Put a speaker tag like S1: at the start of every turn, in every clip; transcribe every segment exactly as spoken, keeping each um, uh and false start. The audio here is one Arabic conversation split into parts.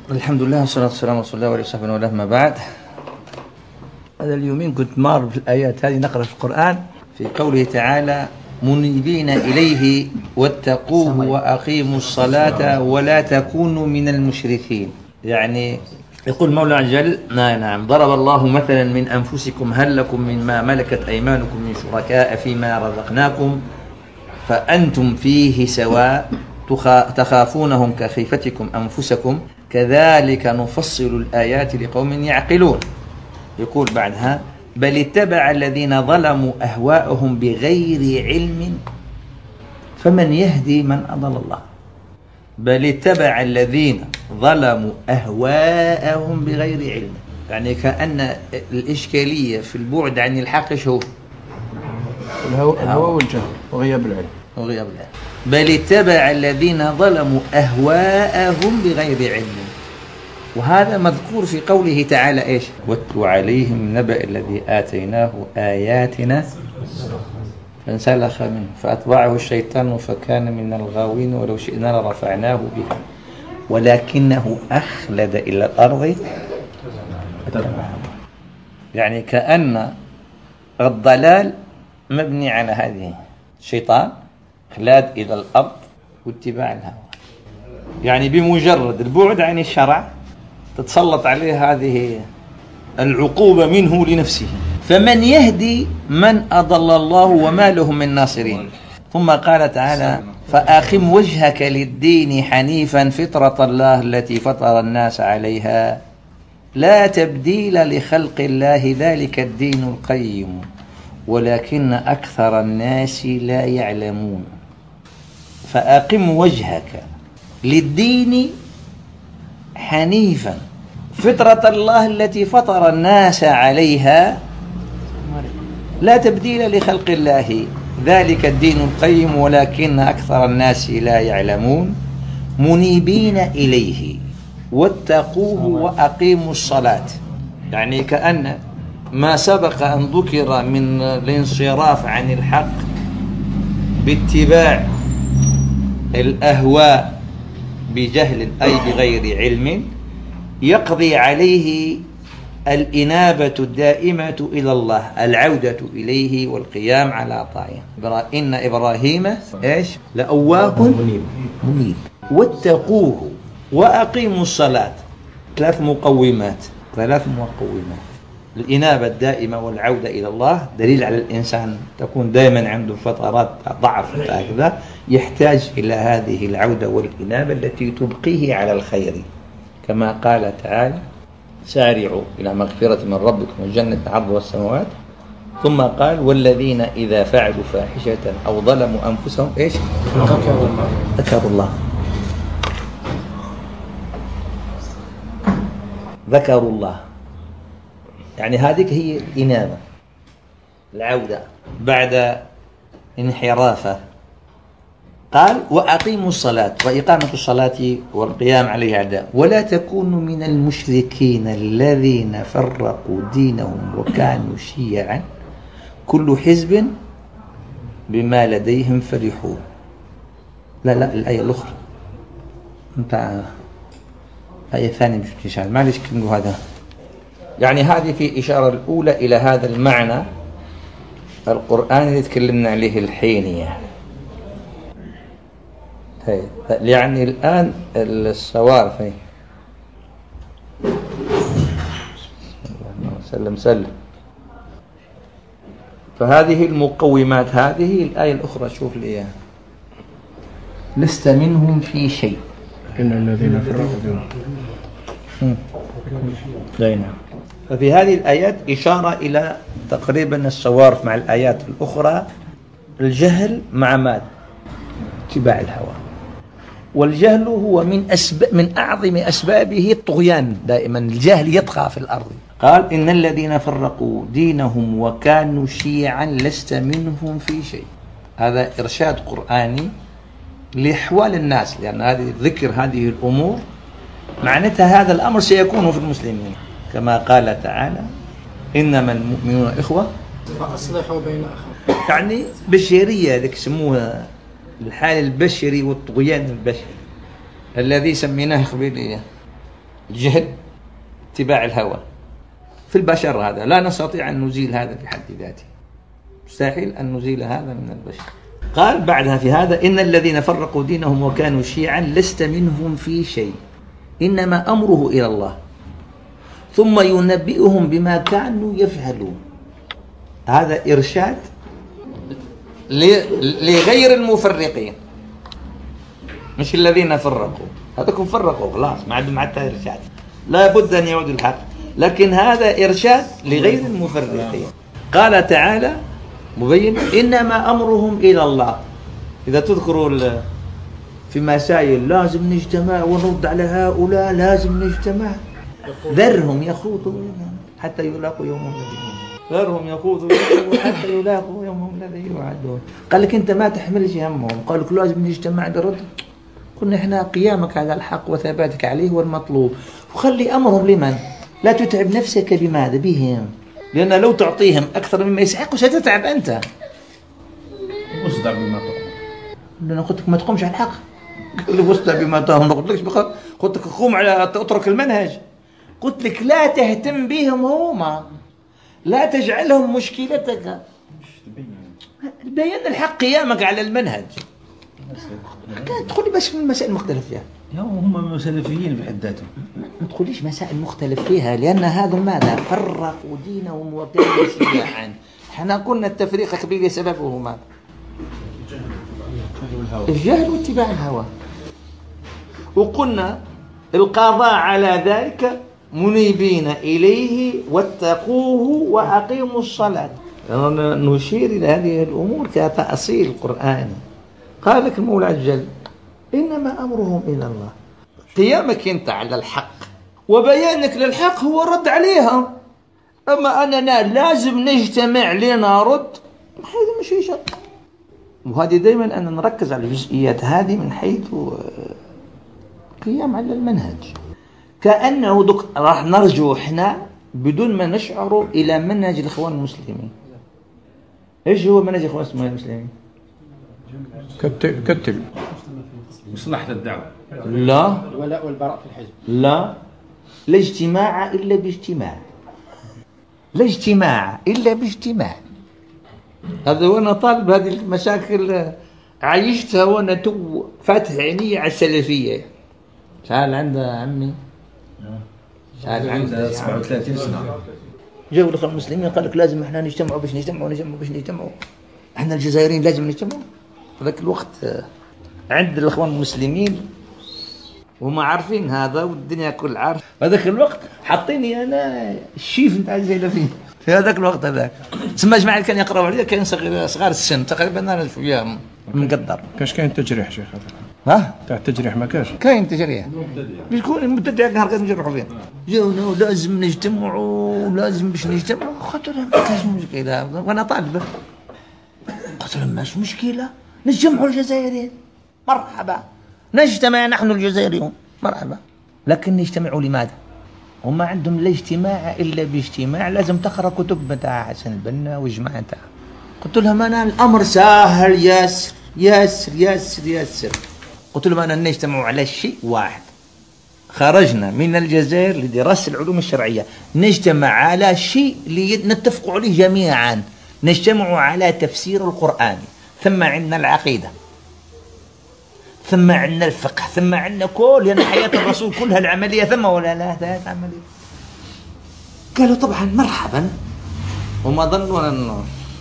S1: الحمد لله والصلاة والسلام على رسول الله وعلى آله وصحبه ما بعد. هذا اليومين كنت مار في الآيات هذه نقرأ في القرآن في قوله تعالى منيبين إليه واتقوه وأقيموا الصلاة ولا تكونوا من المشركين. يعني يقول مولى عز وجل نعم نعم ضرب الله مثلا من أنفسكم هل لكم مما ملكت أيمانكم من شركاء فيما رزقناكم فأنتم فيه سواء تخافونهم كخيفتكم أنفسكم كذلك نفصل الآيات لقوم يعقلون. يقول بعدها بل اتبع الذين ظلموا أهواءهم بغير علم فمن يهدي من أضل الله. بل اتبع الذين ظلموا أهواءهم بغير علم، يعني كأن الإشكالية في البعد عن الحق شو
S2: الهوى والجهل وغياب العلم
S1: وغياب العلم. بل اتبع الذين ظلموا أهواءهم بغير علم، وهذا مذكور في قوله تعالى إيش واتل عليهم نبأ الذي آتيناه آياتنا فانسلخ منه فأتبعه الشيطان فكان من الغاوين ولو شئنا لرفعناه بها ولكنه أخلد إلى الأرض. يعني كأن الضلال مبني على هذه الشيطان إخلاد إلى الأرض واتباع الهوى. يعني بمجرد البعد عن الشرع تتسلط عليه هذه العقوبة منه لنفسه. فمن يهدي من أضل الله وما لهم من ناصرين. ثم قال تعالى فأقم وجهك للدين حنيفا فطرة الله التي فطر الناس عليها لا تبديل لخلق الله ذلك الدين القيم ولكن أكثر الناس لا يعلمون. فأقم وجهك للدين حنيفا فطرة الله التي فطر الناس عليها لا تبديل لخلق الله ذلك الدين القيم ولكن أكثر الناس لا يعلمون منيبين إليه واتقوه وأقيموا الصلاة. يعني كأن ما سبق أن ذكر من الانصراف عن الحق باتباع الأهواء بجهل أي بغير علم يقضي عليه الإنابة الدائمة إلى الله العودة إليه والقيام على طاعته. إن إبراهيم إيش لأواه منيب واتقوه وأقيموا الصلاة. ثلاث مقومات ثلاث مقومات الإنابة الدائمة والعودة إلى الله دليل على الإنسان تكون دائما عنده فترات ضعف هكذا يحتاج إلى هذه العودة والإنابة التي تبقيه على الخير كما قال تعالى سارعوا إلى مغفرة من ربكم وجنة عرضها السماوات. ثم قال والذين إذا فعلوا فاحشة أو ظلموا أنفسهم إيش ذكروا الله ذكروا الله. يعني هذه هي الإنابة العودة بعد انحرافه. قال وأقيموا الصلاة وإقامة الصلاة والقيام عليها أداء ولا تكونوا من المشركين الذين فرقوا دينهم وكانوا شيعا كل حزب بما لديهم فرحون. لا لا الآية الأخرى انت آية ثانية مش تشعر معلش كنقول هذا. يعني هذه في إشارة الأولى إلى هذا المعنى القرآن اللي تكلمنا عليه الحينية. يعني الآن السوار فيه سلم سلم. فهذه المقومات هذه الآية الأخرى شوف لي إياها لست منهم في شيء
S2: إن الذين فرقوا
S1: دينهم. ففي هذه الآيات إشارة إلى تقريبا السوار مع الآيات الأخرى الجهل مع ماذا اتباع الهوى. والجهل هو من أسباب من أعظم أسبابه الطغيان. دائما الجهل يطغى في الأرض. قال إن الذين فرقوا دينهم وكانوا شيعا لست منهم في شيء. هذا إرشاد قرآني لأحوال الناس لأن هذه ذكر هذه الأمور معناتها هذا الأمر سيكون في المسلمين كما قال تعالى إنما المؤمنون إخوة
S3: فأصلحوا بين أخوة.
S1: يعني بشرية لك سموها الحال البشري والطغيان البشري الذي سميناه خبيرية الجهل، اتباع الهوى في البشر، هذا لا نستطيع أن نزيل هذا في حد ذاته، مستحيل أن نزيل هذا من البشر. قال بعدها في هذا: إن الذين فرقوا دينهم وكانوا شيعا لست منهم في شيء إنما أمره إلى الله ثم ينبئهم بما كانوا يفعلون. هذا إرشاد لغير المفرقين، مش الذين فرقوا، هذاكم فرقوا خلاص ما عندهم حتى إرشاد، لا بد أن يعود الحق، لكن هذا إرشاد لغير المفرقين. قال تعالى مبين: إنما أمرهم إلى الله. إذا تذكروا في مسائل لازم نجتمع ونرد على هؤلاء، لازم نجتمع، ذرهم يخوضوا حتى يلاقوا يومهم الذي ذرهم يخوضوا حتى يلاقوا يومهم الذي يوعدون. قال لك أنت ما تحملش همهم، قال لك لازم نجتمع نرد. قلنا إحنا قيامك على الحق وثباتك عليه هو المطلوب، وخلي أمرهم لمن؟ لا تتعب نفسك بماذا؟ بهم، لأن لو تعطيهم أكثر مما يسحقوا ستتعب أنت.
S2: واصدع بما تؤمر.
S1: أنا قلت لك ما تقومش على الحق، قل لي واصدع بما تؤمر، قلت لك بخ... قلت لك قوم على اترك المنهج، قلت لك لا تهتم بهم هما، لا تجعلهم مشكلتك، بين الحق قيامك على المنهج. تدخلي بس في المسائل المختلف فيها،
S2: هم سلفيين بحد ذاتهم،
S1: ما تقوليش مسائل مختلف فيها، لأن هذا ماذا؟ فرقوا دينهم وكانوا شيعا. احنا قلنا التفريق كبير سببه ماذا؟ الجهل واتباع الهوى. وقلنا القضاء على ذلك منيبين إليه واتقوه وأقيموا الصلاة. نشير إلى هذه الأمور كتأصيل القرآن. قال لك المولى الجل: إنما أمرهم إلى الله. قيامك أنت على الحق وبيانك للحق هو رد عليها، أما أننا لازم نجتمع لنرد، هذا مش شيء. وهذه دائما أن نركز على الجزئيات هذه من حيث قيام على المنهج، كأنه دك راح نرجو إحنا بدون ما نشعر إلى منهج الإخوان المسلمين. إيش هو منهج الإخوان المسلمين؟
S2: كتل كتل
S4: مصلحة الدعوة،
S1: لا
S3: الولاء والبراء في الحزب،
S1: لا لا اجتماع إلا باجتماع، لا اجتماع إلا باجتماع. هذا وانا طالب هذه المشاكل عايشتها وانا تو فاتح عيني على السلفية. شحال عندها عمي؟ شحال عندها؟
S4: سبعة وثلاثين سنة.
S1: جاءوا الأخوان المسلمين قال لك لازم احنا نجتمعوا باش نجتمعوا نجتمعوا باش نجتمعوا، احنا الجزائريين لازم نجتمعوا. في ذاك الوقت عند الأخوان المسلمين وما عارفين هذا والدنيا كل عارف. في ذاك الوقت حاطيني انا الشيف نتاع السلفيين في هذاك الوقت. هذاك تسمى جماعة كان يقراوا عليا كان صغير صغار السن تقريبا انا شويه مقدر.
S2: كاش كاين تجريح شيخ
S1: ها
S2: تاع التجريح ما كاش
S1: كاين تجريح بيكون المبتدع نهار كان نجرحوا فيه جاونا لازم نجتمعوا لازم باش نجتمعوا. قلت لهم ما كاش مشكله وانا طالب. قلت لهم ماش مشكله نجمعوا الجزائريين مرحبا نجتمع نحن الجزائريون مرحبا. لكن نجتمعوا لماذا؟ هم عندهم لا اجتماع الا باجتماع. لازم تقرا كتب بتاع حسن البنا والجماعه تاع. قلت لهم انا الامر سهل ياسر ياسر ياسر ياسر. قلت لهم انا نجتمع على شيء واحد. خرجنا من الجزائر لدراسه العلوم الشرعيه نجتمع على شيء نتفق عليه جميعا. نجتمع على تفسير القرآن. ثم عندنا العقيده ثم عندنا الفقه ثم عندنا كل لأن حياة الرسول كلها العملية ثم ولا لا ذات عملية. قالوا طبعا مرحبا. وما ظنوا أنه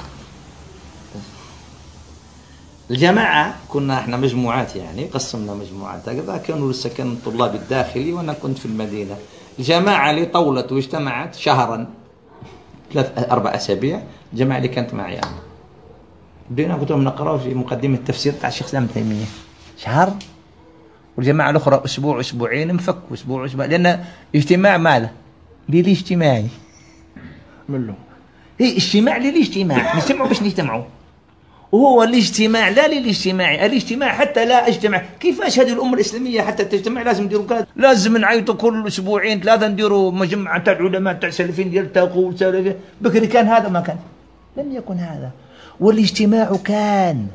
S1: الجماعة كنا احنا مجموعات يعني قسمنا مجموعات هكذا. كانوا لسه كان الطلاب الداخلي وأنا كنت في المدينة. الجماعة اللي طولت واجتمعت شهرا ثلاث أربع أسابيع. الجماعة اللي كانت معي أنا بدينا قلت لهم نقرأ في مقدمة التفسير تاع الشيخ الإسلام ابن تيمية شهر. والجماعة الأخرى أسبوع أسبوعين مفك أسبوع أسبوع. لأن اجتماع ماذا؟ ليلي اجتماعي
S2: ملو
S1: هي اجتماع ليلي اجتماع نجتمعوا باش نجتمعوا. وهو الاجتماع لا للاجتماعي الاجتماع حتى لا اجتمع. كيفاش هذه الأمة الإسلامية حتى تجتمع لازم نديروا كذا. لازم نعيطوا كل أسبوعين ثلاثة نديروا مجمع تاع العلماء تاع السلفيين يلتقوا سلفيين. بكري كان هذا ما كان لم يكن هذا. والاجتماع كان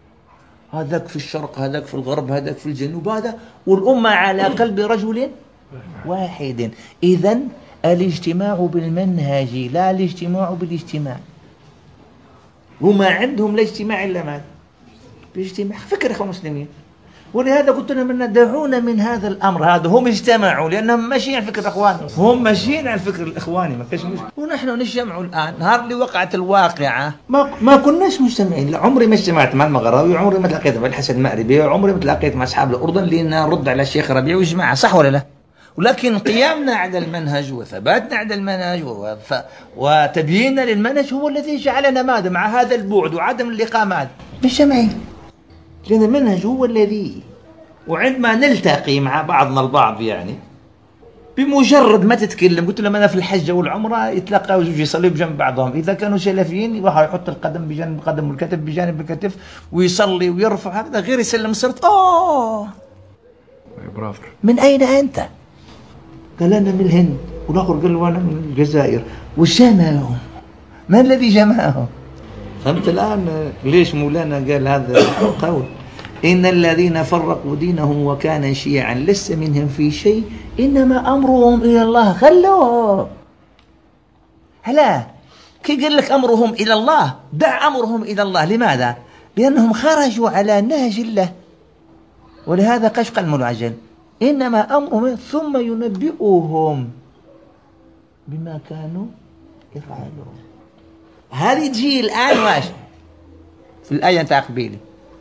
S1: هذاك في الشرق هذاك في الغرب هذاك في الجنوب هذا والأمة على قلب رجل واحد. إذن الاجتماع بالمنهج لا الاجتماع بالاجتماع. وما عندهم لا اجتماع إلا ماذا؟ بالاجتماع. فكر إخوة المسلمين. ولهذا قلت لهم أن دعونا من هذا الأمر هذا. هم اجتمعوا لأنهم ماشيين على فكر الإخوان، هم ماشيين على الفكر الإخواني، ما كاش مشكلة. ونحن نجتمع الآن. نهار اللي وقعت الواقعة ما ما كناش مجتمعين. لا عمري ما اجتمعت مع المغراوي، عمري ما تلاقيت مع الحسن المأربي، عمري ما تلاقيت مع أصحاب الأردن لأن نرد على الشيخ ربيع وجماعة، صح ولا لا؟ ولكن قيامنا على المنهج وثباتنا على المنهج وف... وتبييننا للمنهج هو الذي جعلنا ماذا مع هذا البعد وعدم اللقاء ماذا مجتمعين، لأن المنهج هو الذي. وعندما نلتقي مع بعضنا البعض يعني بمجرد ما تتكلم، قلت لهم أنا في الحجة والعمرة يتلقوا زوج يصلوا بجنب بعضهم، إذا كانوا سلفيين واحد يحط القدم بجانب القدم والكتف بجانب الكتف ويصلي ويرفع هذا، غير يسلم صرت أوه من أين أنت؟ قال أنا من الهند، والآخر قال وأنا من الجزائر. وجمعهم ما الذي جمعهم؟ فهمت الآن ليش مولانا قال هذا القول؟ إن الذين فرقوا دينهم وكان شيعا لست منهم في شيء إنما أمرهم إلى الله. خلوهم هلا كي قال لك أمرهم إلى الله، دع أمرهم إلى الله. لماذا؟ لأنهم خرجوا على نهج الله. ولهذا قال المولى عجل إنما أمرهم ثم ينبئهم بما كانوا يفعلون. هذه تجي الآن واش في الآية تاع قبيلي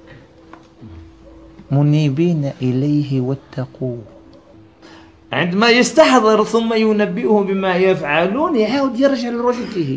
S1: منيبين إليه واتقوه. عندما يستحضر ثم ينبئهم بما يفعلون يعاود يرجع لرشده.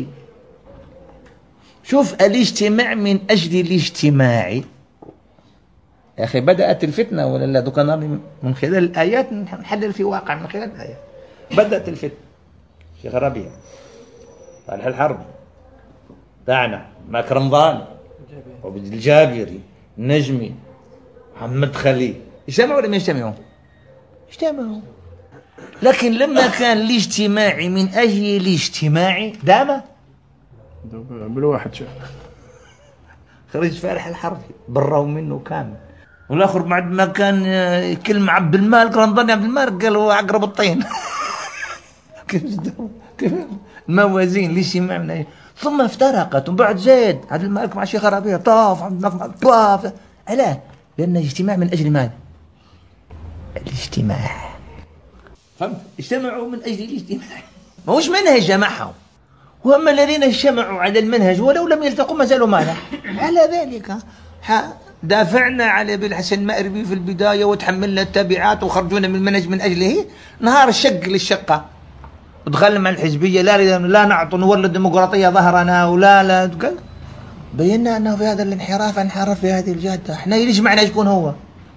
S1: شوف الاجتماع من أجل الاجتماع يا أخي بدأت الفتنة ولا لا؟ دوكا من خلال الآيات نحلل في واقع من خلال الآيات. بدأت الفتنة. شيخ ربيع صالح الحرب تاعنا ماك رمضان وبد الجابري النجمي محمد خليل اجتمعوا ولا ما يجتمعوا؟ اجتمعوا. لكن لما كان الاجتماع من أجل الاجتماع دام
S2: بالواحد شيخ
S1: خرج فارح الحرب بروا منه كامل. والاخر بعد ما كان يكلم عبد المالك رمضان عبد المالك قال هو عقرب الطين. كيف كيف الموازين الاجتماع من أجل. ثم افترقت وبعد زاد عبد المالك مع الشيخ ربيع طاف عبد المالك مع طاف. علاه؟ لأن الاجتماع من أجل ماذا؟ الاجتماع. فهمت؟ اجتمعوا من أجل الاجتماع، ما هوش منهج جمعهم. وأما الذين اجتمعوا على المنهج ولو لم يلتقوا ما زالوا ماذا؟ على ذلك دافعنا على ابن الحسن المأربي في البداية وتحملنا التبعات وخرجونا من المنهج من أجله. نهار الشق للشقة ودخلنا مع الحزبية لا لا نعطي نولد الديمقراطية ظهرنا ولا لا بينا أنه في هذا الانحراف انحرف في هذه الجادة. احنا ليش معنا يكون هو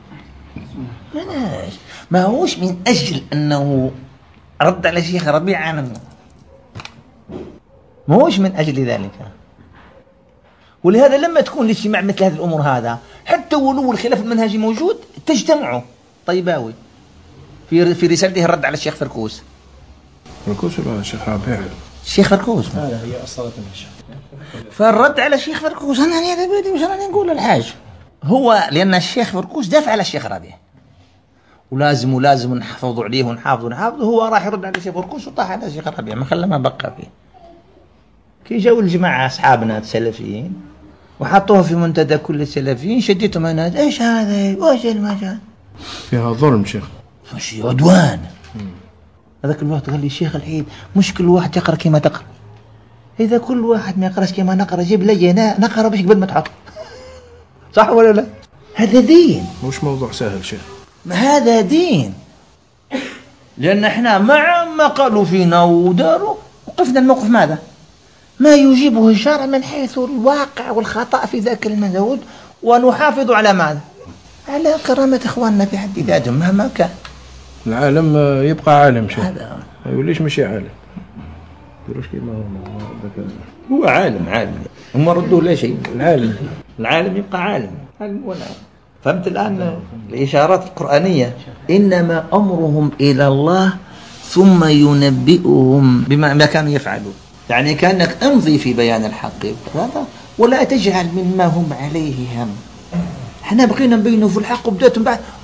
S1: منهج ما هوش من أجل أنه رد على شيخ ربيع عنه، ما هوش من أجل ذلك. ولهذا لما تكون الاجتماع مثل هذه الأمور هذا حتى ولو الخلاف المنهجي موجود تجتمعوا. طيباوي في في رسالته الرد على الشيخ فركوس
S2: فركوس ولا الشيخ ربيع؟
S1: الشيخ فركوس
S3: هذا هي أصالة الشيخ.
S1: فالرد على الشيخ فركوس أنا هذا بدي مش أنا نقول الحاج هو لأن الشيخ فركوس دافع على الشيخ ربيع ولازم ولازم نحافظوا عليه ونحافظوا ونحافظوا. هو راح يرد على الشيخ فركوس وطاح على الشيخ ربيع ما خلى ما بقى فيه. كي جاوا الجماعة أصحابنا السلفيين وحطوه في منتدى كل السلفيين شديتهم أنا إيش هذا وإيش المجال
S2: فيها ظلم شيخ
S1: مش عدوان. هذاك الوقت قال لي الشيخ الحين مش كل واحد يقرأ كما تقرأ، إذا كل واحد ما يقرأش كما نقرأ جيب لي نقرأ باش قبل ما تحط. صح ولا لا؟ هذا دين
S2: مش موضوع سهل شيخ.
S1: هذا دين لأن احنا مع ما قالوا فينا وداروا وقفنا الموقف ماذا؟ ما يجيبه الشرع من حيث الواقع والخطأ في ذاك المذهب ونحافظ على ماذا؟ على كرامة إخواننا في حد ذاتهم مهما كان.
S2: العالم يبقى عالم شيخ ما يوليش مشي عالم. دروش كيما هو
S1: هو عالم عالم هم ردوه لا شيء.
S2: العالم
S1: العالم يبقى عالم. فهمت الآن الإشارات القرآنية إنما أمرهم إلى الله ثم ينبئهم بما كانوا يفعلون. يعني كأنك امضي في بيان الحق ولا تجعل مما هم عليه هم. احنا بقينا نبينه في الحق وبدأتم بعد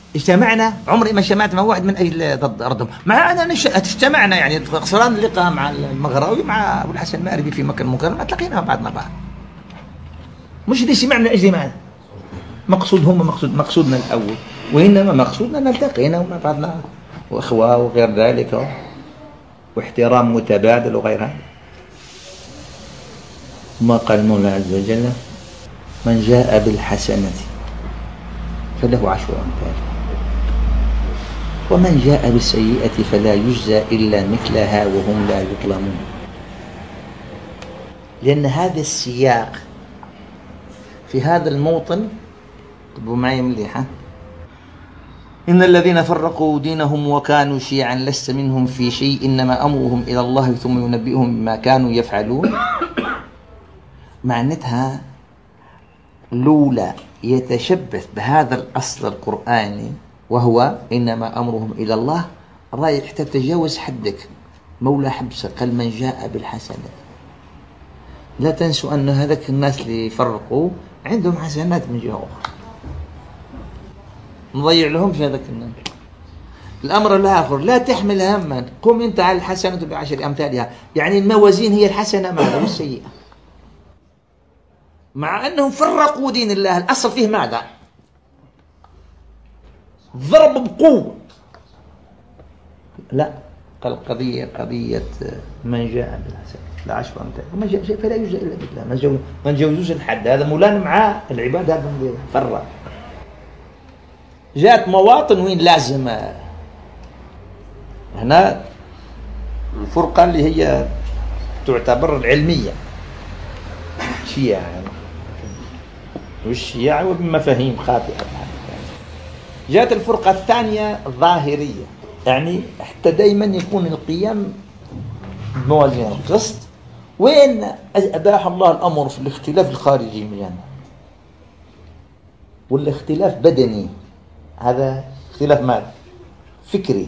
S1: اجتمعنا، عمري ما اجتمعت مع واحد من أجل ضد أرضهم، مع أنا نش... اجتمعنا يعني خسران اللقاء مع المغراوي مع أبو الحسن المأربي في مكان مكرم، ما تلاقينا بعضنا بعض. مش دي اجتماع من أجل ماذا؟ مقصودهم مقصود مقصودنا الأول، وإنما مقصودنا نلتقينا مع بعضنا وإخوة وغير ذلك، واحترام متبادل وغير هذا. ما قال المولى عز وجل: من جاء بالحسنة فله عشر أمثالها ومن جاء بالسيئة فلا يجزى إلا مثلها وهم لا يظلمون. لأن هذا السياق في هذا الموطن، طبوا معي مليحة: إن الذين فرقوا دينهم وكانوا شيعا لست منهم في شيء إنما أمرهم إلى الله ثم ينبئهم بما كانوا يفعلون. معناتها لولا يتشبث بهذا الأصل القرآني وهو إنما أمرهم إلى الله، رايح تتجاوز حدك. مولى حبسة قال: من جاء بالحسنة. لا تنسوا أن هذاك الناس اللي فرقوا عندهم حسنات من جهة أخرى، نضيع لهم في هذاك الناس. الأمر الآخر: لا تحمل هما، قم أنت على الحسنة بعشر أمثالها. يعني الموازين هي الحسنة ماذا والسيئة، مع أنهم فرقوا دين الله. الأصل فيه ماذا؟ ضرب بقوة. لا، قال قضية قضية من جاء بالحسنة لا عشر أمثال ومن جاء شيء فلا يجزى إلا مثله. ما نجوزوش الحد، هذا مولانا مع العباد، هذا فرق. جاءت مواطن وين لازم هنا الفرقة اللي هي تعتبر العلمية، شيعة والشيعة وبمفاهيم خاطئة. جاءت الفرقة الثانية الظاهرية، يعني حتى دائما يكون القيام بموازين القسط. وين أباح الله الأمر في الاختلاف الخارجي يعني، والاختلاف بدني، هذا اختلاف ماذا؟ فكري.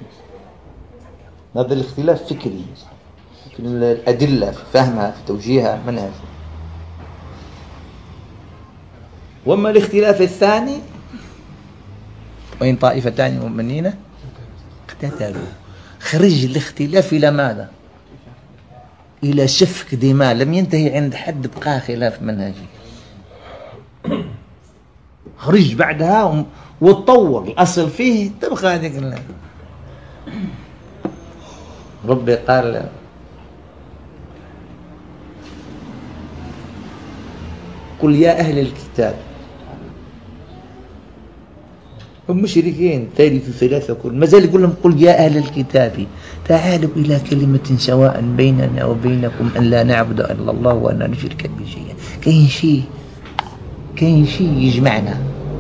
S1: هذا الاختلاف فكري في الأدلة، في فهمها، في توجيهها، منهج. وأما الاختلاف الثاني: وإن طائفتان مؤمنين اقتتلوا. خرج الاختلاف إلى ماذا؟ إلى سفك دماء. لم ينتهي عند حد بقى خلاف منهجي، خرج بعدها وتطور. الأصل فيه تبقى هذيك الله. ربي قال: قل يا أهل الكتاب. هم مشركين ثالث ثلاثة كل ما زال يقول لهم: قل يا أهل الكتاب تعالوا إلى كلمة سواء بيننا وبينكم أن لا نعبد إلا الله وأن لا نشرك به شيئا. كاين شيء كاين شيء يجمعنا.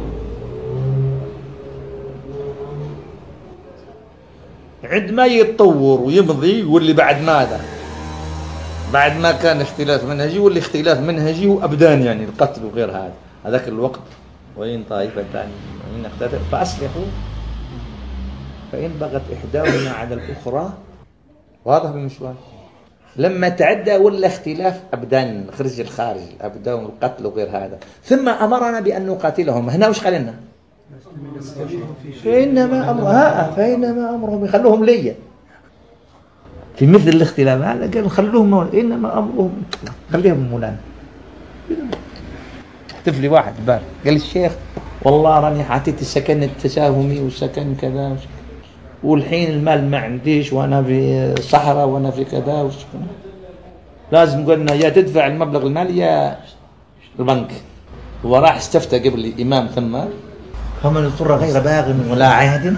S1: عندما يتطور ويمضي يولي بعد ماذا؟ بعد ما كان اختلاف منهجي واللي اختلاف منهجي وأبدان، يعني القتل وغير هذا. هذاك الوقت: وإن طائفتان وإن اقتتلوا فأصلحوا فإن بغت إحداهما على الأخرى. واضح بالمشوار. لما تعدى ولا اختلاف أبدان، خرج الخارج الأبدان والقتل وغير هذا، ثم أمرنا بأن نقاتلهم. هنا وش قال لنا؟ فإنما أمرها فإنما أمرهم يخلوهم ليا في مثل الاختلاف هذا. قالوا خلوهم، إنما أمرهم خليهم مولانا. احتف لي واحد بار قال: الشيخ والله راني حطيت السكن التساهمي والسكن كذا، والحين المال ما عنديش وأنا في الصحراء وأنا في كذا، لازم قلنا يا تدفع المبلغ المالي يا البنك. وراح استفتى قبل الإمام ثم فمن اضطر غير باغ ولا عاد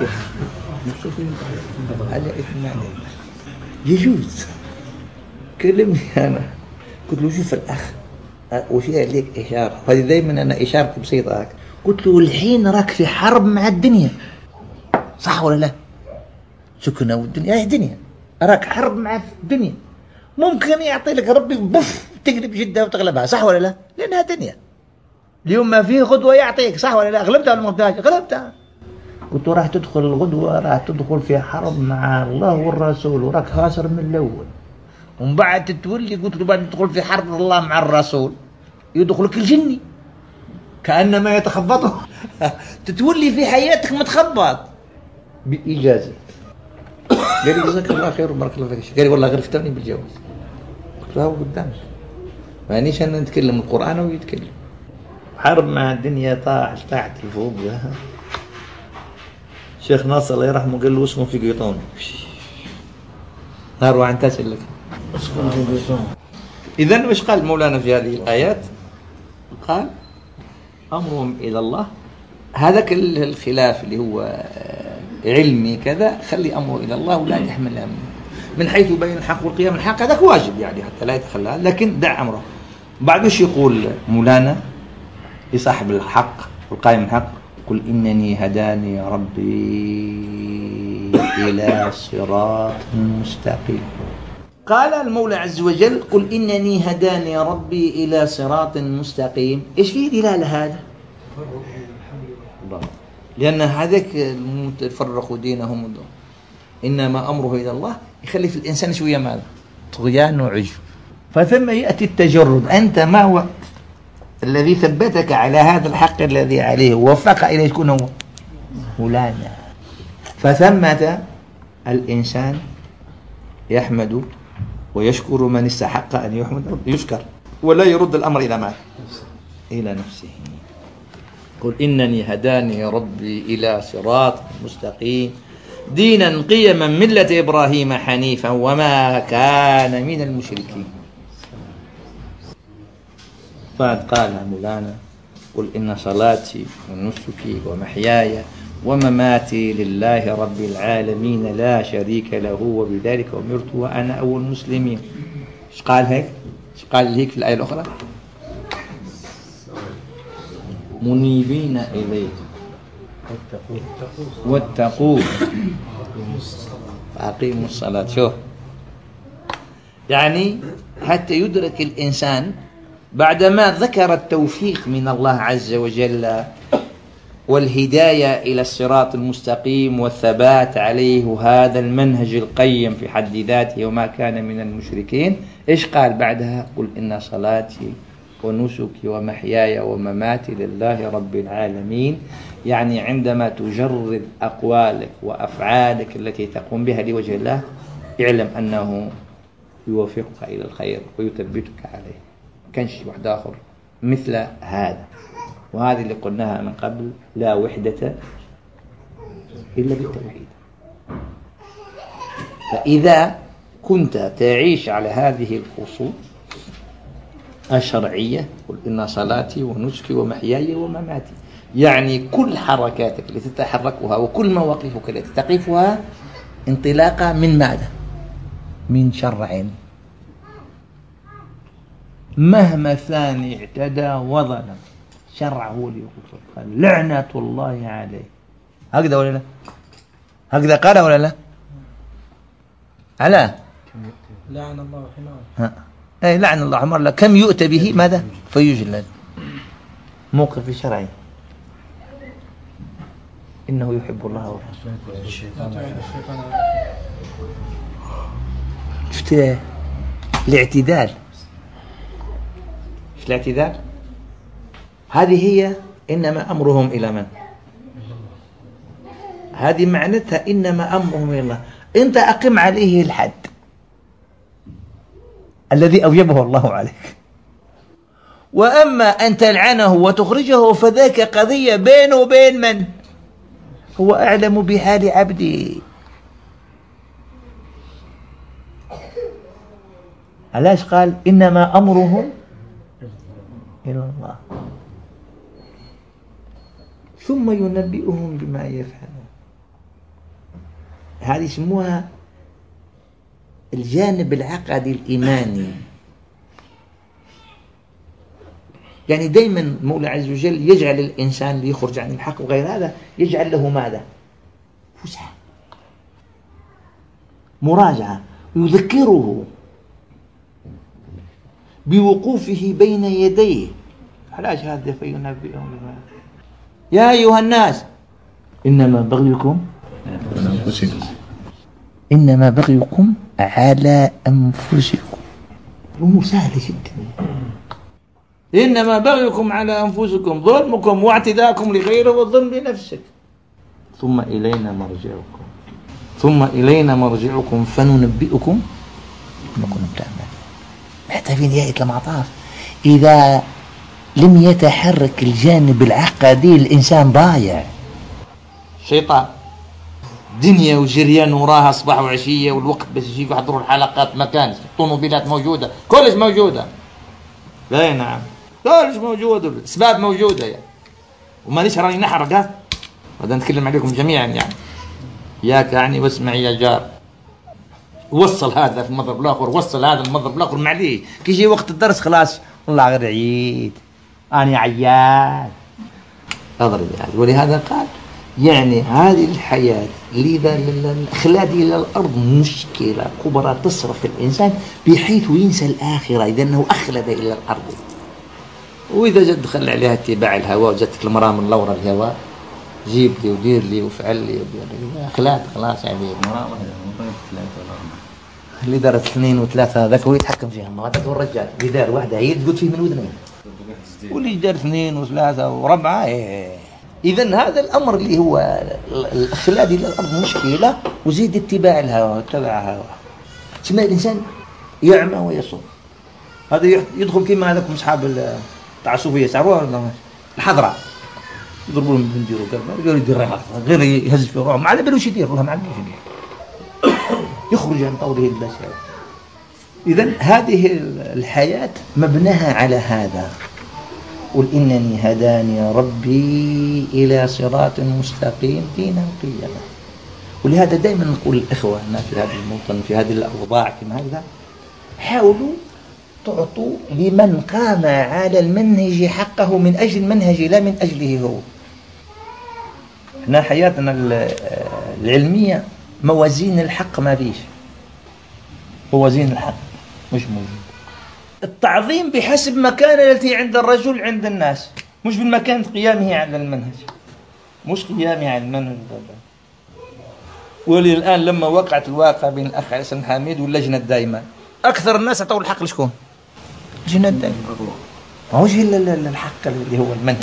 S1: على إثم يجوز. كلمني أنا قلت له: شوف الأخ وفيها ليك إشارة، هذه دايما أنا إشارتي بسيطة هيك. قلت له: الحين راك في حرب مع الدنيا، صح ولا لا؟ سكنة والدنيا هي دنيا، راك حرب مع الدنيا. ممكن يعطي لك ربي بف تقلب جدة وتغلبها، صح ولا لا؟ لأنها دنيا. اليوم ما فيه غدوة يعطيك، صح ولا لا؟ غلبتها المحتاج غلبتها. قلت له: راح تدخل الغدوة راح تدخل في حرب مع الله والرسول وراك خاسر من الأول، ومن بعد تتولي. قلت له: بعد تدخل في حرب الله مع الرسول يدخلك الجني. كأنما يتخبطه تتولي في حياتك متخبط بإجازة. قال لي جزاك الله خير وبارك الله فيك. قال لي والله غير فترني بالجواز. قلت له هو قدامك مانيش أنا نتكلم القرآن ويتكلم. حرب مع الدنيا طاح طاحت لفوق. شيخ ناصر الله يرحمه قال له اسكن في قيطون. هاروا عن تاسل لك
S2: اسكن في قيطون.
S1: إذن وش قال مولانا في هذه الآيات؟ قال أمرهم إلى الله. هذاك الخلاف اللي هو علمي كذا خلي أمره إلى الله ولا تحمل أمره من حيث بين الحق والقيام الحق، هذاك واجب يعني حتى لا يتخلى، لكن دع أمره. بعد وش يقول مولانا لصاحب الحق والقائم الحق؟ قل إنني هداني ربي إلى صراط مستقيم. قال المولى عز وجل قل إنني هداني ربي إلى صراط مستقيم. إيش فيه دلالة هذا؟ لأن هذاك فرقوا دينهم. إنما أمره إلى الله يخلي في الإنسان شوية ماذا؟ طغيان وعجب. فثم يأتي التجرد. أنت ما هو الذي ثبتك على هذا الحق الذي عليه ووفق إليه يكون هو مولانا. فثمة الإنسان يحمد ويشكر من استحق أن يحمد يشكر ولا يرد الأمر إلى ما إلى نفسه. قل إنني هداني ربي إلى صراط مستقيم دينا قيما ملة إبراهيم حنيفا وما كان من المشركين. بعد قال مولانا قل إن صلاتي ونسكي ومحياي ومماتي لله رب العالمين لا شريك له وبذلك أمرت وأنا أول المسلمين. إيش قال هيك؟ إيش قال هيك في الآية الأخرى؟ منيبين إليه واتقوه وأقيموا الصلاة. شوف يعني حتى يدرك الإنسان بعدما ذكر التوفيق من الله عز وجل والهداية إلى الصراط المستقيم والثبات عليه وهذا المنهج القيم في حد ذاته وما كان من المشركين. إيش قال بعدها؟ قل إن صلاتي ونسكي ومحياي ومماتي لله رب العالمين. يعني عندما تجرد أقوالك وأفعالك التي تقوم بها لوجه الله اعلم أنه يوفقك إلى الخير ويثبتك عليه. كانش واحد آخر مثل هذا. وهذه اللي قلناها من قبل لا وحدة إلا بالتوحيد. فإذا كنت تعيش على هذه الخصوص الشرعية قل إن صلاتي ونسكي ومحياي ومماتي يعني كل حركاتك التي تتحركها وكل مواقفك التي تقفها انطلاقا من ماذا؟ من شرع. مهما ثاني اعتدى وظلم شرع هو اللي يقول لعنة الله عليه. هكذا ولا لا؟ هكذا قال ولا لا؟ على
S3: لعن الله حمار.
S1: ها اي لعن الله حمار. لا كم يؤتى به ماذا؟ فيجلد. موقف شرعي. إنه يحب الله ورسوله. شفت الاعتدال؟ شفت الاعتدال؟ هذه هي إنما أمرهم إلى من؟ هذه معناتها إنما أمرهم إلى الله. أنت أقم عليه الحد الذي أوجبه الله عليك. وأما أن تلعنه وتخرجه فذاك قضية بينه وبين من؟ هو أعلم بحال عبدي. علاش قال إنما أمرهم إلى الله ثم ينبئهم بما يفعلون. هذه يسموها الجانب العقدي الإيماني. يعني دائما المولى عز وجل يجعل الإنسان ليخرج عن الحق وغير هذا يجعل له ماذا؟ فسحة مراجعة يذكره بوقوفه بين يديه. علاش هذا فينبئهم بما يا أيها الناس إنما بغيكم إنما بغيكم على أنفسكم. الأمور سهلة جدا. إنما بغيكم على أنفسكم ظلمكم واعتداءكم لغيره والظلم لنفسك ثم إلينا مرجعكم ثم إلينا مرجعكم فننبئكم بما كنتم تعملون. محتاجين يا المعطاف إذا لم يتحرك الجانب العقدي الإنسان ضايع. شيطان دنيا وجريان وراها صباح وعشية والوقت بس يجي يحضروا الحلقات مكان الطوموبيلات موجودة كلش موجودة. لا نعم كلش موجودة الأسباب موجودة يعني. وما ليش راني نحرق ها هذا نتكلم عليكم جميعا يعني ياك يعني واسمع يا جار وصل هذا في المضرب الآخر وصل هذا المضرب الآخر معليه كي يجي وقت الدرس خلاص والله غير عيد أنا عيان أضرب يعني. ولهذا قال يعني هذه الحياة لذا الإخلاد إلى الأرض مشكلة كبرى تصرف الإنسان بحيث ينسى الآخرة إذا أنه أخلد إلى الأرض. وإذا جد دخل عليها اتباع الهواء وجدتك المرأة من لورا الهواء جيب لي ودير لي وفعل لي أخلاد خلاص يعني المرأة اللي دارت اثنين وثلاثة هذاك هو يتحكم فيها ما هذاك هو الرجال اللي دار واحدة هي تقول فيه من ودنين واللي دار اثنين وثلاثة وربعة إيه. إذن هذا الأمر اللي هو الإخلاد إلى الأرض مشكلة وزيد اتباع الهوى اتباع الهوى تسمى الإنسان يعمى ويصوم. هذا يدخل كما هذاكم أصحاب التعصبية تعرفوها الحضرة يضربوا لهم بنديروا قالوا يدير غير يهز في روحه ما على بالوش يدير والله ما على بالوش يدير يخرج عن طوله البشر. إذن هذه الحياة مبناها على هذا. قل إنني هداني ربي إلى صراط مستقيم دينا قيما. ولهذا دائما نقول الإخوة في هذا الموطن في هذه الأوضاع كما هذا حاولوا تعطوا لمن قام على المنهج حقه من أجل المنهج لا من أجله هو. احنا حياتنا العلمية موازين الحق ما فيش موازين الحق مش موجود. التعظيم بحسب مكانه التي عند الرجل عند الناس مش بالمكان قيامه على المنهج مش قيامه على المنهج. ولي الآن لما وقعت الواقع بين الأخ حسن حميد واللجنة الدائمة أكثر الناس أعطوا الحق لشكون؟ اللجنة الدائمة ما هوش إلا الحق اللي هو المنهج.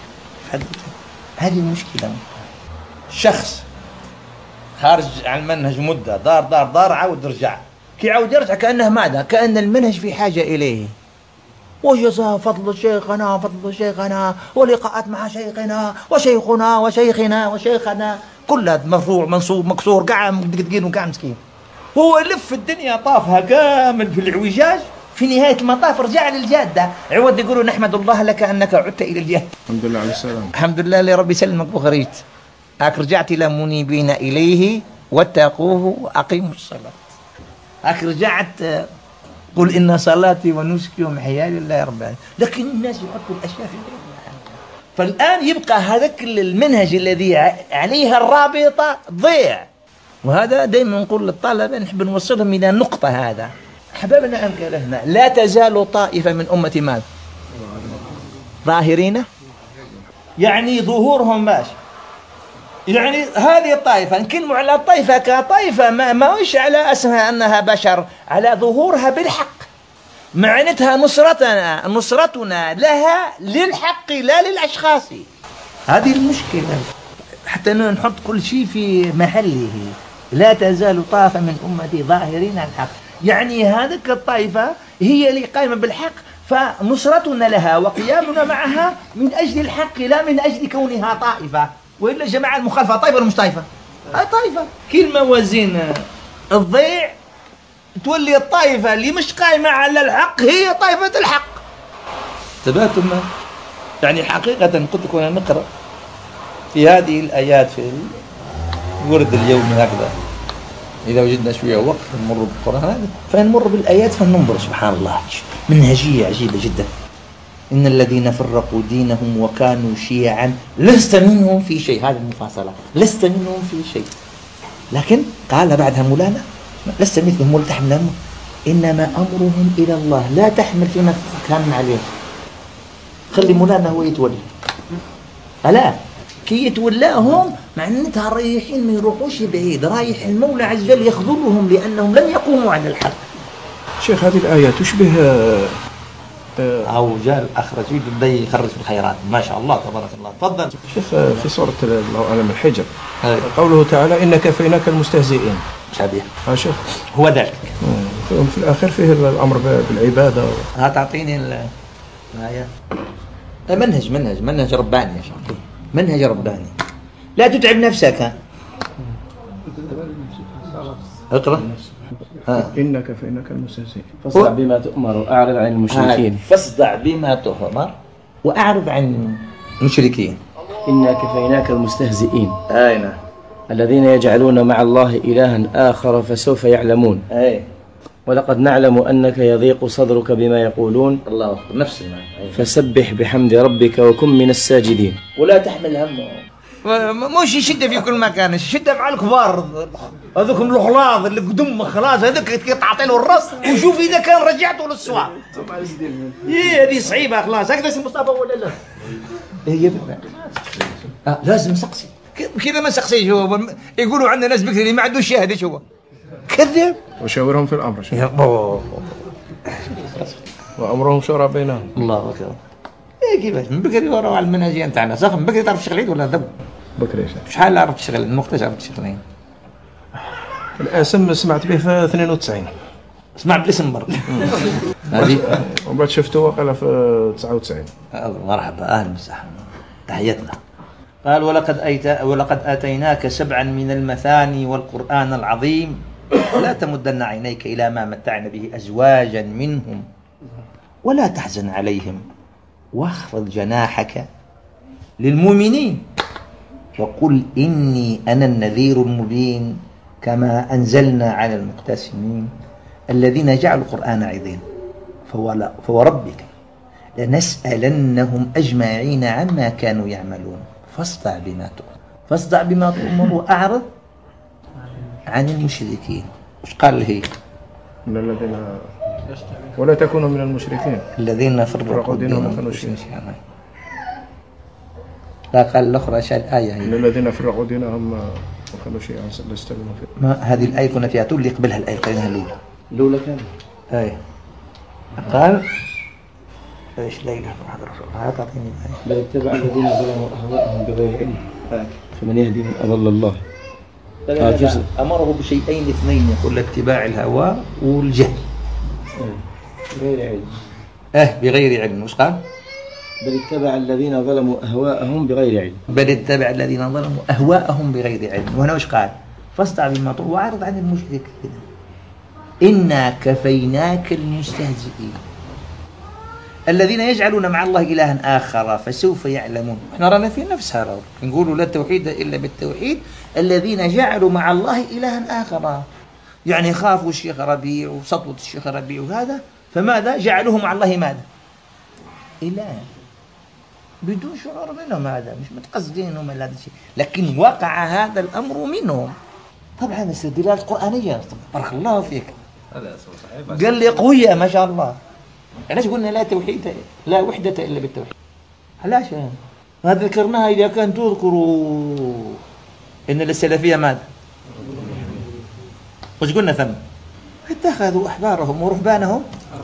S1: هذه المشكلة. شخص خارج عن المنهج مدة دار دار دار عاود رجع كي عاود يرجع كأنه ماذا؟ كأن المنهج في حاجة إليه. وجزاه فضل شيخنا فضل شيخنا ولقاءات مع شيخنا وشيخنا وشيخنا وشيخنا كلها مرفوع منصوب مكسور قاع مدقدقين وقاع مسكين. هو لف الدنيا طافها كامل في العوجاج في نهاية المطاف رجع للجادة عوض يقولوا نحمد الله لك أنك عدت إلى الجادة.
S2: الحمد لله على السلامة.
S1: الحمد لله لرب يسلمك بخريت هاك رجعت إلى منيبين إليه واتقوه وأقيموا الصلاة. هاك رجعت قل إن صلاتي ونسكي ومحياي لله رب العالمين. لكن الناس يحطوا الأشياء في غيرها. فالآن يبقى هذاك المنهج الذي عليها الرابطة ضيع. وهذا دائما نقول للطلبة نحب نوصلهم إلى النقطة هذا. أحبابنا أنكرهنا لا تزال طائفة من أمة ماذا؟ ظاهرين يعني ظهورهم ماشي يعني هذه الطائفة نكلموا على الطائفة كطائفة ما ماش على اسمها أنها بشر على ظهورها بالحق معناتها نصرتنا نصرتنا لها للحق لا للأشخاص. هذه المشكلة حتى نحط كل شيء في محله. لا تزال طائفة من أمتي ظاهرين على الحق يعني هذه الطائفة هي اللي قائمة بالحق فنصرتنا لها وقيامنا معها من أجل الحق لا من أجل كونها طائفة. وإلا الجماعة المخالفة طائفة ولا مش طائفة؟ هاي طائفة. كل موازين الضيع تولي الطائفة اللي مش قائمة على الحق هي طائفة الحق. تباتم يعني حقيقة قلت لكم أنا نقرأ في هذه الآيات في الورد اليومي هكذا إذا وجدنا شوية وقت نمر بالقرآن فنمر بالآيات فننظر سبحان الله منهجية عجيبة جدا. إن الذين فرقوا دينهم وكانوا شيعا لست منهم في شيء. هذه المفاصلة لست منهم في شيء. لكن قال بعدها مولانا لست مثلهم ولا تحمل همهم إنما أمرهم إلى الله لا تحمل في نفسك هم عليهم. خلي مولانا هو يتولى ألا كي يتولاهم معناتها رايحين ما يروحوش بعيد رايح المولى عز وجل يخذلهم لأنهم لم يقوموا على الحق.
S2: شيخ هذه الآية تشبه
S1: أو جاء الأخ رشيد بدا يخرج في الخيرات ما شاء الله تبارك الله. تفضل
S2: شيخ. في سورة الله أعلم الحجر قوله تعالى إن كفيناك المستهزئين.
S1: شبيه
S2: ها شيخ
S1: هو ذلك.
S2: في الآخر فيه الأمر بالعبادة.
S1: ها تعطيني الآية. منهج منهج منهج رباني يا شيخ، منهج رباني. لا تتعب نفسك. اقرأ.
S2: إنك فإنك المستهزئين.
S3: فاصدع بما تؤمر وأعرض عن المشركين.
S1: فاصدع بما تؤمر وأعرض عن المشركين.
S3: إنا كفيناك المستهزئين.
S1: أين
S3: الذين يجعلون مع الله إلها آخر فسوف يعلمون.
S1: أي.
S3: ولقد نعلم أنك يضيق صدرك بما يقولون.
S1: الله أكبر. نفس المعنى.
S3: فسبح بحمد ربك وكن من الساجدين.
S1: ولا تحمل هم. مش شدة في كل مكان، الشدة مع الكبار هذوكم الغلاظ اللي قدم خلاص هذوك تعطي له الراس وشوف إذا كان رجعته للصواب. إيه هذه صعيبة خلاص. هكذا اسم مصطفى ولا لا؟ هي آه لازم نسقسي كذا ما نسقسيش. هو يقولوا عندنا ناس بكري ما عندوش شهادة شو كذب.
S2: وشاورهم في الأمر وأمرهم شورى بينهم.
S1: الله أكبر. إيه كيفاش من بكري وراء على المنهجية نتاعنا صح. من بكري تعرف تشتغل ولا دب
S2: بكري
S1: شحال عرفت تشتغل المختار عرفت تشتغلين.
S2: الاسم سمعت به في اثنين وتسعين.
S1: اسمع بالاسم برك. هذه
S2: وبعد شفته وقال في تسعة وتسعين.
S1: مرحبا اهلا وسهلا تحياتنا. قال ولقد أيت ولقد آتيناك سبعا من المثاني والقرآن العظيم لا تمدن عينيك إلى ما متعنا به أزواجا منهم ولا تحزن عليهم واخفض جناحك للمؤمنين وقل إني أنا النذير المبين كما أنزلنا على المقتسمين الذين جعلوا القرآن عظيم فوربك لنسألنهم أجمعين عما كانوا يعملون فاصدع بما تؤمر فاصدع بما تؤمر وأعرض عن المشركين. وش قال هي
S2: من الذين ولا تكونوا من المشركين
S1: الذين فرقوا دينهم. لا قال الأخرى شال الآية هي
S2: من الذين فرقوا دينهم وكانوا شيئا لست منهم.
S1: ما هذه الآية كنا فيها تقول لي قبلها الآية قلناها الأولى
S3: الأولى كان
S1: أي قال ايش لا اله الا الله رسول الله. تعطيني
S3: بل اتبع الذين ظلموا اهواءهم بغير علم فمن يهدي من اضل الله.
S1: امره بشيئين اثنين يقول اتباع الهوى والجهل
S3: بغير علم.
S1: اه بغير علم. وش قال؟
S3: بل اتبع الذين ظلموا اهواءهم بغير علم.
S1: بل اتبع الذين ظلموا اهواءهم بغير علم. وهنا وش قال؟ فاصدع بما تؤمر واعرض عن المشركين إنا كفيناك المستهزئين الذين يجعلون مع الله إلها آخر فسوف يعلمون. احنا رانا في نفس هذا نقولوا لا توحيد إلا بالتوحيد. الذين جعلوا مع الله إلها آخر يعني خافوا الشيخ ربيع وسطوة الشيخ ربيع وهذا فماذا جعلوه مع الله ماذا إله بدون شعور منهم. هذا مش متقصدينهم هذا الشيء لكن وقع هذا الأمر منهم. طبعا الاستدلالات القرآنية بارك الله فيك قال لي قوية ما شاء الله. علاش قلنا لا توحيد لا وحدة إلا بالتوحيد؟ علاش هذا ذكرناها إذا كان تذكروا إن السلفية ماذا وش قلنا ثم اتخذوا أحبارهم ورهبانهم.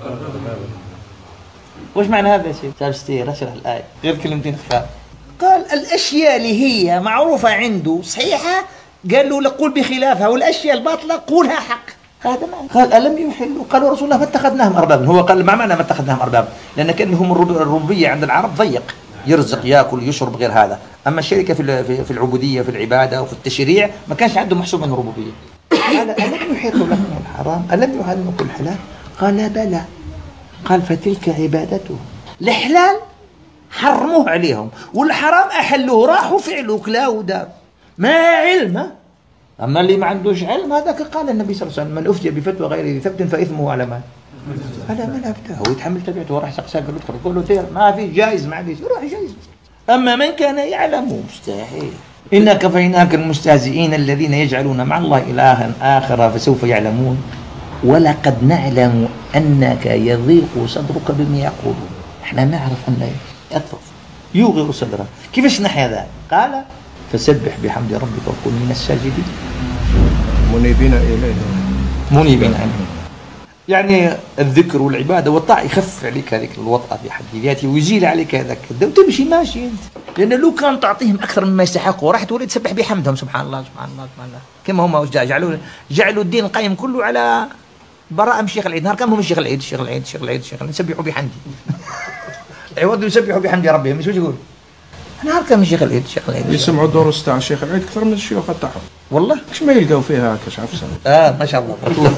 S1: وش معنى هذا الشيء؟ سالستير اشرح الآية غير كلمتين خفاف. قال الأشياء اللي هي معروفة عنده صحيحة قال له لقول بخلافها والأشياء الباطلة قولها حق. هذا معنى. قال ألم يحلوا قالوا رسول الله ما اتخذناهم أربابا. هو قال ما معنى ما اتخذناهم أربابا لأن كان لهم الربوبية عند العرب ضيق يرزق يأكل يشرب غير هذا. أما الشركة في في العبودية في العبادة وفي التشريع ما كانش عندهم محسوب من الربوبية. قال ألم يحيطوا لهم الحرام ألم يحرموا كل حلال قال بلى. قال فتلك عبادته. الحلال حرموه عليهم والحرام أحلوه راحوا فعلوا كلا ودار ما علم. أما اللي ما عندوش علم هذاك قال النبي صلى الله عليه وسلم من أفتي بفتوى غير ذي ثبت فإثمه على من؟ على من أفتاه. هو يتحمل تبعته وراح سقساق الأدخل يقول له تير ما في جائز ما عنديش روح جائز. أما من كان يعلم مستحيل. إنا كفيناك المستهزئين الذين يجعلون مع الله إلها آخر فسوف يعلمون ولقد نعلم أنك يضيق صدرك بما يقولون. احنا نعرف أن يطرف يوغر صدره. كيفاش نحيا ذلك؟ قال فسبح بحمد ربك وكن من الساجدين
S2: منيبين إليه
S1: منيبين إليه. يعني الذكر والعبادة والطاعة يخفف عليك هذيك الوطأة في حد ذاته ويزيل عليك هذاك وتمشي ماشي أنت. لأن لو كان تعطيهم أكثر مما يستحقوا راح تولي تسبح بحمدهم سبحان الله سبحان الله سبحان الله كما هم جعلوا جعلوا الدين القائم كله على براءة من شيخ العيد. نهار كم هم الشيخ العيد الشيخ العيد الشيخ العيد الشيخ العيد يسبحوا بحمدي عوضوا يسبحوا بحمد ربهم مش وش يقول نهار كم الشيخ العيد الشيخ العيد
S2: يسمعوا دروس تاع الشيخ العيد أكثر من الشيوخ تاعهم
S1: والله
S2: ايش ما يلقاو فيها هكاش عفسه.
S1: اه ما شاء الله والله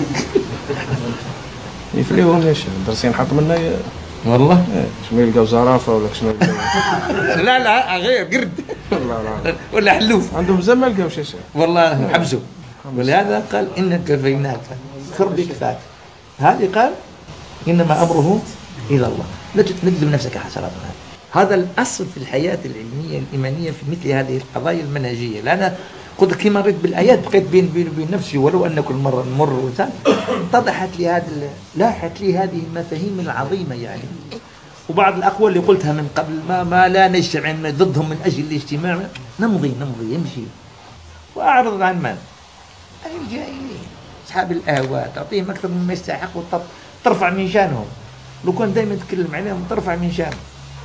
S2: يفليهم ليش درسين حط منا ي...
S1: والله
S2: ايش ما يلقاو زرافه ولا ايش ما يلقاو
S1: لا لا غير قرد ولا حلوف
S2: عندهم زين ما لقاو شيء
S1: والله حبسوا. ولهذا قال انك كفيناك خر بكفاك. هذه قال انما امره الى الله لا تكذب نفسك حسرات. هذا الاصل في الحياه العلميه الايمانيه في مثل هذه القضايا المنهجيه. لأن قلت كي مريت بالايات بقيت بين بين وبين نفسي ولو ان كل مره نمر وثان اتضحت لي هذه لاحت لي هذه المفاهيم العظيمه يعني. وبعض الاقوال اللي قلتها من قبل ما ما لا نجتمع ضدهم من اجل الاجتماع نمضي نمضي يمشي واعرض عن من الجاهلين اصحاب الاهواء تعطيهم اكثر مما يستحقوا ترفع من شانهم. لو كنت دائما تتكلم عليهم ترفع من شانهم.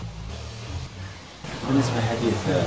S5: بالنسبه لحديث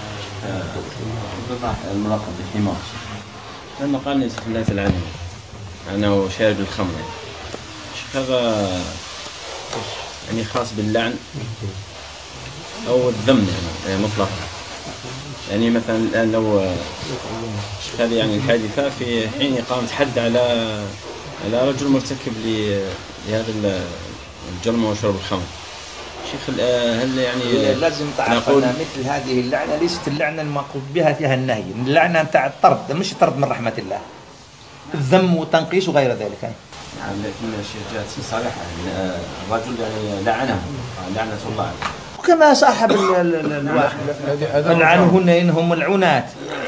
S5: المراقب بالحمار لما قال لي لا تلعنه أنه شارب الخمر شيخ هذا يعني خاص باللعن أو الذم يعني مطلقا. يعني مثلا الآن لو هذه يعني الحادثة في حين إقامة حد على على رجل مرتكب لهذا الجرم وشرب الخمر شيخ هل يعني
S1: لازم تعرف أن مثل هذه اللعنة ليست اللعنة المقصود بها فيها النهي. اللعنة نتاع الطرد مش طرد من رحمة الله الذم وتنقيص وغير ذلك.
S5: نعم لكن الشيخ جاءت في صالحة الرجل يعني لعنه لعنة الله
S1: كما صاحب العنهن إنهم العنات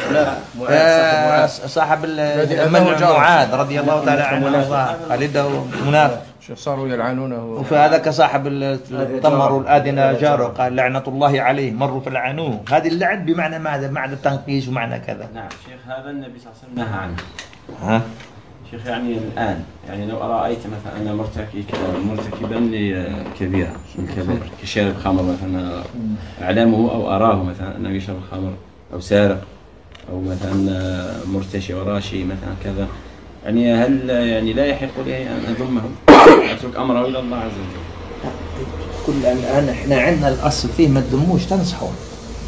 S1: صاحب معاذ رضي الله تعالى عنه خالده منافق
S2: صاروا يلعنونه
S1: وفهذا كصاحب التمر الآذن جاره قال لعنة الله عليه مروا فلعنوه. هذه اللعن بمعنى ماذا؟ معنى التنقيص ومعنى كذا.
S5: نعم شيخ هذا النبي صلى الله عليه وسلم نهى عنه.
S1: ها
S5: شيخ يعني الآن يعني لو رأيت مثلا أنا مرتكبا لكبيرة من الكبائر كشارب خمر مثلا أعلمه أو أراه مثلا أنه يشرب الخمر أو سارق أو مثلا مرتشي وراشي مثلا كذا يعني هل يعني لا يحق لي أن أذمه أترك أمره إلى الله عز وجل؟
S1: كل الآن إحنا عندنا الأصل فيه ما تذموش تنصحون.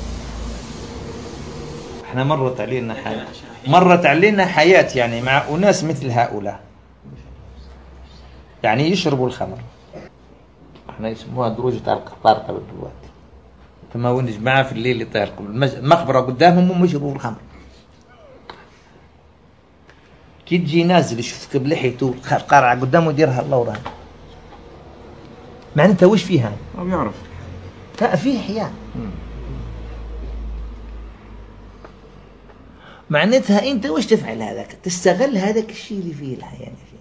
S1: إحنا مرت علينا حياة مرت علينا حياة يعني مع أناس مثل هؤلاء يعني يشربوا الخمر إحنا يسموها دروجة طارقة بالدوات فما هو نجمعها في الليل يطيرقوا المقبرة قدامهم هم يشربوا الخمر. كي تجي نازل يشوفك بلحيته قارعة قدامه يديرها الله وراها معناتها وش فيها؟
S2: أو يعرف
S1: لا فيه حياة معناتها أنت وش تفعل هذاك؟ تستغل هذاك الشيء اللي فيه الحياة فيه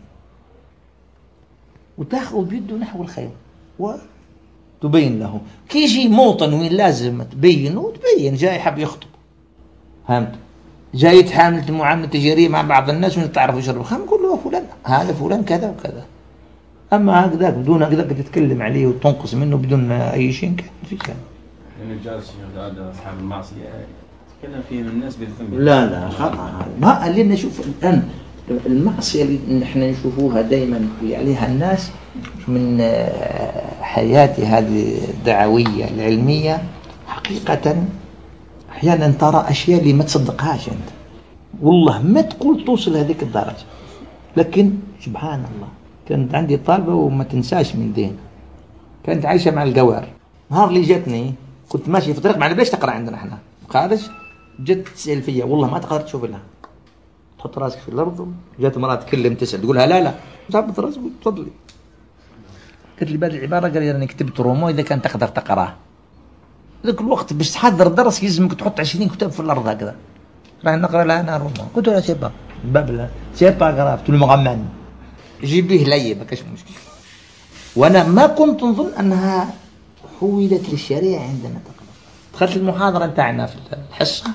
S1: وتأخذ بيده نحو الخير وتبين له. كي يجي موطن وين لازم تبين وتبين جاي حب يخطب فهمت جاي يتعامل معاملة تجارية مع بعض الناس وانت تعرف يشرب خمر قول له فلان هذا فلان كذا وكذا. أما هكذاك بدون هكذاك تتكلم عليه وتنقص منه بدون أي شيء كان في كلام.
S5: يعني جالس هذا أصحاب المعصية تكلم فيهم الناس بالذنب.
S1: لا لا ما قال لنا شوف الآن المعصية اللي نحن نشوفوها دائما عليها الناس من حياة هذه الدعوية العلمية حقيقة أحيانا ترى أشياء اللي ما تصدقهاش أنت والله ما تقول توصل هذيك الدرجة. لكن سبحان الله كانت عندي طالبة وما تنساش من ذهن كانت عايشة مع الجوار. نهار اللي جاتني كنت ماشي في طريق معنا بلاش تقرأ عندنا احنا خارج جت تسأل فيا والله ما تقدر تشوف لها تحط راسك في الأرض. جات مرة تكلم تسأل تقولها لا لا ثبت راسك تفضلي. قلت لي بعد العبارة قال لي أنا كتبت رومو إذا كان تقدر تقرأه. ذاك الوقت باش تحضر درس يلزمك تحط عشرين كتاب في الأرض هكذا راح نقرأ لها أنا رومو. قلت له سيبا باب لا سيبا قرأت قلت له مغماني جيب ليه لي ما كاش مشكلة. وأنا ما كنت نظن أنها حولت للشريعة عندنا تقرأ. دخلت المحاضرة نتاعنا في الحصة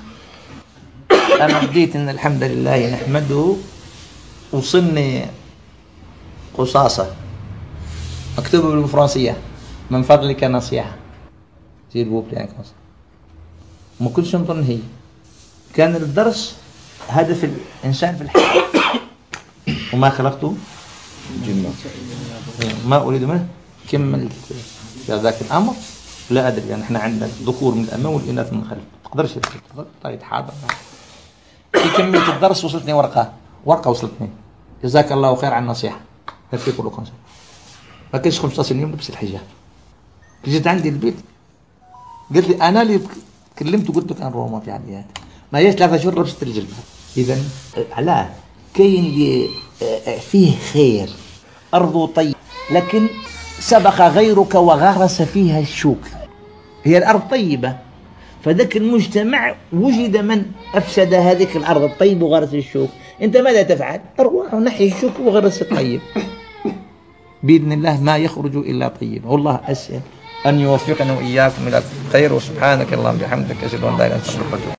S1: أنا بديت إن الحمد لله نحمده وصلني قصاصة مكتوبة بالفرنسية، من فضلك نصيحة سير بوب يعني قصاصة. ما كنتش نظن هي كان الدرس هدف الإنسان في الحياة. وما خلقته جنة ما أريد منه كملت في ذاك الأمر لا أدري يعني إحنا عندنا ذكور من الأمام والإناث من الخلف تقدرش طيب حاضر. في كمية الدرس وصلتني ورقة ورقة وصلتني جزاك الله خير عن النصيحة في كل خمسة ما كنتش خمسة يوم لبس الحجاب. جيت عندي البيت قلت لي أنا اللي كلمت وقلت له كان روما في عمليات ما يش ثلاثة شهور لبست الجلباب. إذا علاه كاين فيه خير أرضه طيب لكن سبق غيرك وغرس فيها الشوك. هي الأرض طيبة فذاك المجتمع وجد من أفسد هذه الأرض الطيب وغرس الشوك. أنت ماذا تفعل؟ أروح ونحي الشوك وغرس الطيب. بإذن الله ما يخرج إلا طيب. والله أسأل أن يوفقنا وإياكم إلى الخير. وسبحانك اللهم وبحمدك أشهد أن لا إله إلا أنت.